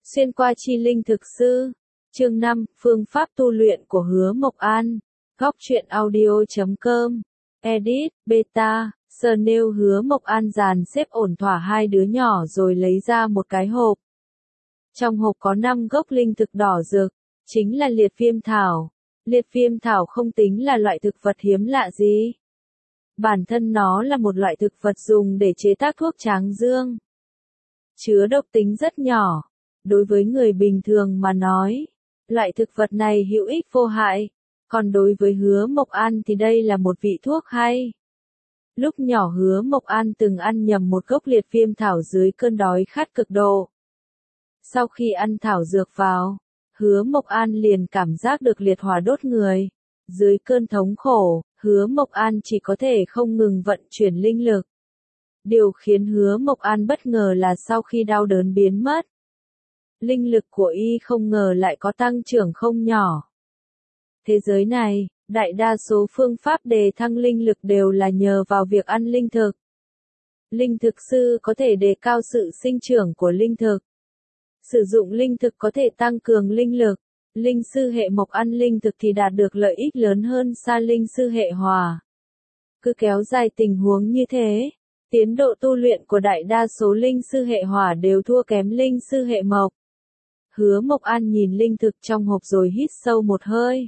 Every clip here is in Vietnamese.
Xuyên qua chi linh thực sư. Chương 5, phương pháp tu luyện của Hứa Mộc An. Góc truyện audio.com. Edit, beta, Nêu Hứa Mộc An dàn xếp ổn thỏa hai đứa nhỏ rồi lấy ra một cái hộp. Trong hộp có 5 gốc linh thực đỏ rực, chính là liệt viêm thảo. Liệt viêm thảo không tính là loại thực vật hiếm lạ gì. Bản thân nó là một loại thực vật dùng để chế tác thuốc tráng dương. Chứa độc tính rất nhỏ. Đối với người bình thường mà nói, loại thực vật này hữu ích vô hại, còn đối với Hứa Mộc An thì đây là một vị thuốc hay. Lúc nhỏ Hứa Mộc An từng ăn nhầm một gốc liệt viêm thảo dưới cơn đói khát cực độ. Sau khi ăn thảo dược vào, Hứa Mộc An liền cảm giác được liệt hỏa đốt người. Dưới cơn thống khổ, Hứa Mộc An chỉ có thể không ngừng vận chuyển linh lực. Điều khiến Hứa Mộc An bất ngờ là sau khi đau đớn biến mất, linh lực của y không ngờ lại có tăng trưởng không nhỏ. Thế giới này, đại đa số phương pháp đề thăng linh lực đều là nhờ vào việc ăn linh thực. Linh thực sư có thể đề cao sự sinh trưởng của linh thực. Sử dụng linh thực có thể tăng cường linh lực. Linh sư hệ mộc ăn linh thực thì đạt được lợi ích lớn hơn xa linh sư hệ hỏa. Cứ kéo dài tình huống như thế, tiến độ tu luyện của đại đa số linh sư hệ hỏa đều thua kém linh sư hệ mộc. Hứa Mộc An nhìn linh thực trong hộp rồi hít sâu một hơi.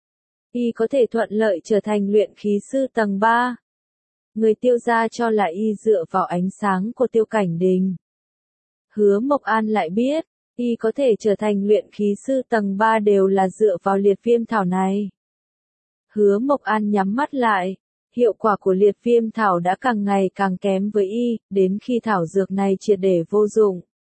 Y có thể thuận lợi trở thành luyện khí sư tầng 3. Người Tiêu gia cho là y dựa vào ánh sáng của Tiêu Cảnh Đình. Hứa Mộc An lại biết, y có thể trở thành luyện khí sư tầng 3 đều là dựa vào liệt viêm thảo này. Hứa Mộc An nhắm mắt lại, hiệu quả của liệt viêm thảo đã càng ngày càng kém với y, đến khi thảo dược này triệt để vô dụng,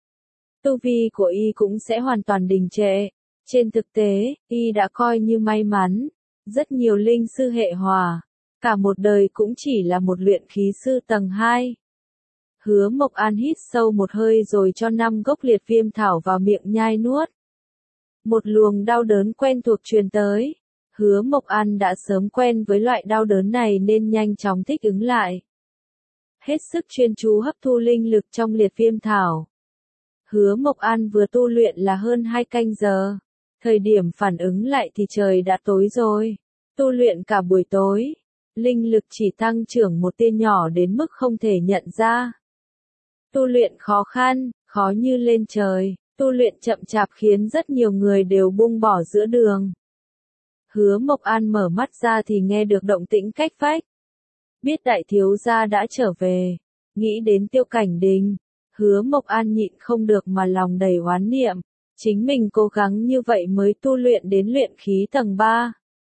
tu vi của y cũng sẽ hoàn toàn đình trệ. Trên thực tế, y đã coi như may mắn, rất nhiều linh sư hệ hỏa, cả một đời cũng chỉ là một luyện khí sư tầng 2. Hứa Mộc An hít sâu một hơi rồi cho 5 gốc liệt viêm thảo vào miệng nhai nuốt. Một luồng đau đớn quen thuộc truyền tới. Hứa Mộc An đã sớm quen với loại đau đớn này nên nhanh chóng thích ứng lại. Hết sức chuyên chú hấp thu linh lực trong liệt viêm thảo. Hứa Mộc An vừa tu luyện là hơn 2 canh giờ. Thời điểm phản ứng lại thì trời đã tối rồi. Tu luyện cả buổi tối, linh lực chỉ tăng trưởng một tia nhỏ đến mức không thể nhận ra. Tu luyện khó khăn, khó như lên trời, tu luyện chậm chạp khiến rất nhiều người đều buông bỏ giữa đường. Hứa Mộc An mở mắt ra thì nghe được động tĩnh cách vách. Biết đại thiếu gia đã trở về, nghĩ đến Tiêu Cảnh Đình, Hứa Mộc An nhịn không được mà lòng đầy oán niệm. Chính mình cố gắng như vậy mới tu luyện đến luyện khí tầng 3.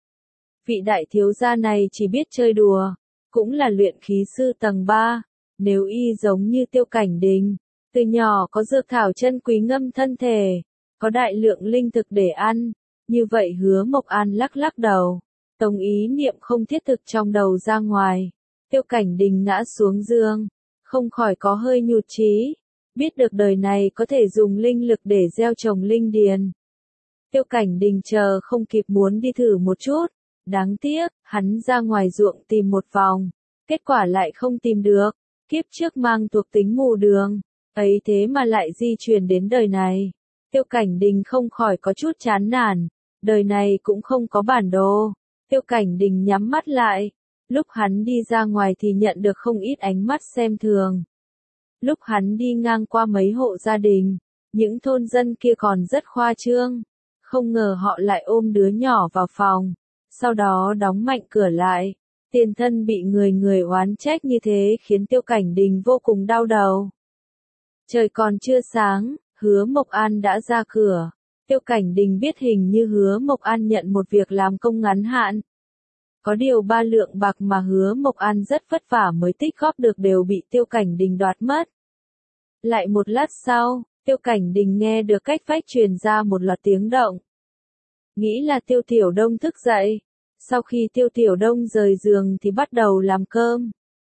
Vị đại thiếu gia này chỉ biết chơi đùa, cũng là luyện khí sư tầng 3. Nếu y giống như Tiêu Cảnh Đình, từ nhỏ có dược thảo chân quý ngâm thân thể, có đại lượng linh thực để ăn, như vậy Hứa Mộc An lắc lắc đầu, tống ý niệm không thiết thực trong đầu ra ngoài. Tiêu Cảnh Đình ngã xuống giường, không khỏi có hơi nhụt chí. Biết được đời này có thể dùng linh lực để gieo trồng linh điền. Tiêu Cảnh Đình chờ không kịp muốn đi thử một chút. Đáng tiếc, hắn ra ngoài ruộng tìm một vòng. Kết quả lại không tìm được. Kiếp trước mang thuộc tính mù đường. Ấy thế mà lại di chuyển đến đời này. Tiêu Cảnh Đình không khỏi có chút chán nản. Đời này cũng không có bản đồ. Tiêu Cảnh Đình nhắm mắt lại. Lúc hắn đi ra ngoài thì nhận được không ít ánh mắt xem thường. Lúc hắn đi ngang qua mấy hộ gia đình, những thôn dân kia còn rất khoa trương. Không ngờ họ lại ôm đứa nhỏ vào phòng, sau đó đóng mạnh cửa lại. Tiền thân bị người oán trách như thế khiến Tiêu Cảnh Đình vô cùng đau đầu. Trời còn chưa sáng, Hứa Mộc An đã ra cửa. Tiêu Cảnh Đình biết hình như Hứa Mộc An nhận một việc làm công ngắn hạn. Có điều 3 lượng bạc mà Hứa Mộc An rất vất vả mới tích góp được đều bị Tiêu Cảnh Đình đoạt mất. Lại một lát sau, Tiêu Cảnh Đình nghe được cách vách truyền ra một loạt tiếng động. Nghĩ là Tiêu Tiểu Đông thức dậy. Sau khi Tiêu Tiểu Đông rời giường thì bắt đầu làm cơm.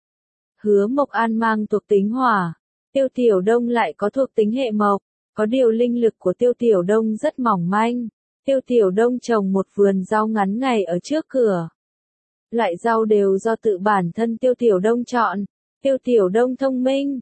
Hứa Mộc An mang thuộc tính hỏa. Tiêu Tiểu Đông lại có thuộc tính hệ mộc. Có điều linh lực của Tiêu Tiểu Đông rất mỏng manh. Tiêu Tiểu Đông trồng một vườn rau ngắn ngày ở trước cửa. Loại rau đều do tự bản thân Tiêu Tiểu Đông chọn. Tiêu Tiểu Đông thông minh.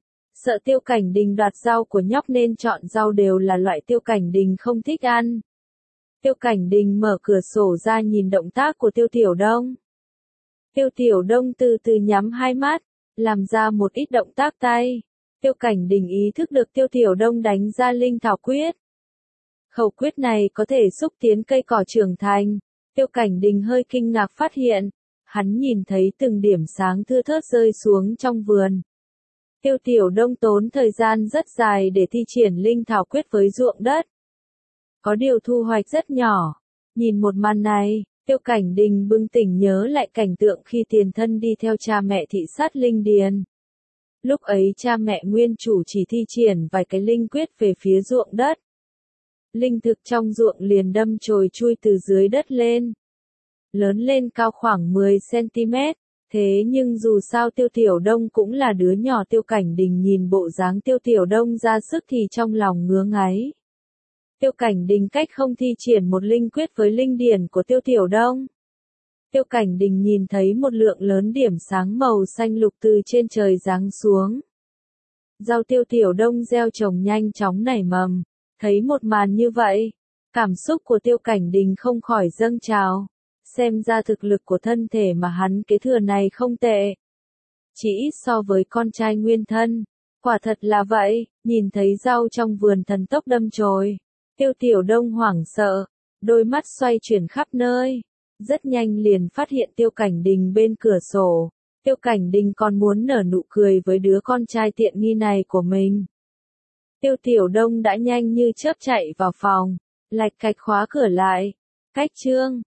Sợ Tiêu Cảnh Đình đoạt rau của nhóc nên chọn rau đều là loại Tiêu Cảnh Đình không thích ăn. Tiêu Cảnh Đình mở cửa sổ ra nhìn động tác của Tiêu Tiểu Đông. Tiêu Tiểu Đông từ từ nhắm hai mắt, làm ra một ít động tác tay. Tiêu Cảnh Đình ý thức được Tiêu Tiểu Đông đánh ra linh thảo quyết. Khẩu quyết này có thể xúc tiến cây cỏ trưởng thành. Tiêu Cảnh Đình hơi kinh ngạc phát hiện, hắn nhìn thấy từng điểm sáng thưa thớt rơi xuống trong vườn. Tiêu Tiểu Đông tốn thời gian rất dài để thi triển linh thảo quyết với ruộng đất. Có điều thu hoạch rất nhỏ. Nhìn một màn này, Tiêu Cảnh Đình bừng tỉnh nhớ lại cảnh tượng khi tiền thân đi theo cha mẹ thị sát linh điền. Lúc ấy cha mẹ nguyên chủ chỉ thi triển vài cái linh quyết về phía ruộng đất. Linh thực trong ruộng liền đâm chồi chui từ dưới đất lên. Lớn lên cao khoảng 10 cm. Thế nhưng dù sao Tiêu Tiểu Đông cũng là đứa nhỏ. Tiêu Cảnh Đình nhìn bộ dáng Tiêu Tiểu Đông ra sức thì trong lòng ngứa ngáy. Tiêu Cảnh Đình cách không thi triển một linh quyết với linh điển của Tiêu Tiểu Đông. Tiêu Cảnh Đình nhìn thấy một lượng lớn điểm sáng màu xanh lục từ trên trời giáng xuống. Rau Tiêu Tiểu Đông gieo trồng nhanh chóng nảy mầm. Thấy một màn như vậy, cảm xúc của Tiêu Cảnh Đình không khỏi dâng trào. Xem ra thực lực của thân thể mà hắn kế thừa này không tệ. Chỉ ít so với con trai nguyên thân. Quả thật là vậy, nhìn thấy rau trong vườn thần tốc đâm chồi. Tiêu Tiểu Đông hoảng sợ, đôi mắt xoay chuyển khắp nơi. Rất nhanh liền phát hiện Tiêu Cảnh Đình bên cửa sổ. Tiêu Cảnh Đình còn muốn nở nụ cười với đứa con trai tiện nghi này của mình. Tiêu Tiểu Đông đã nhanh như chớp chạy vào phòng, lạch cạch khóa cửa lại. Cách chương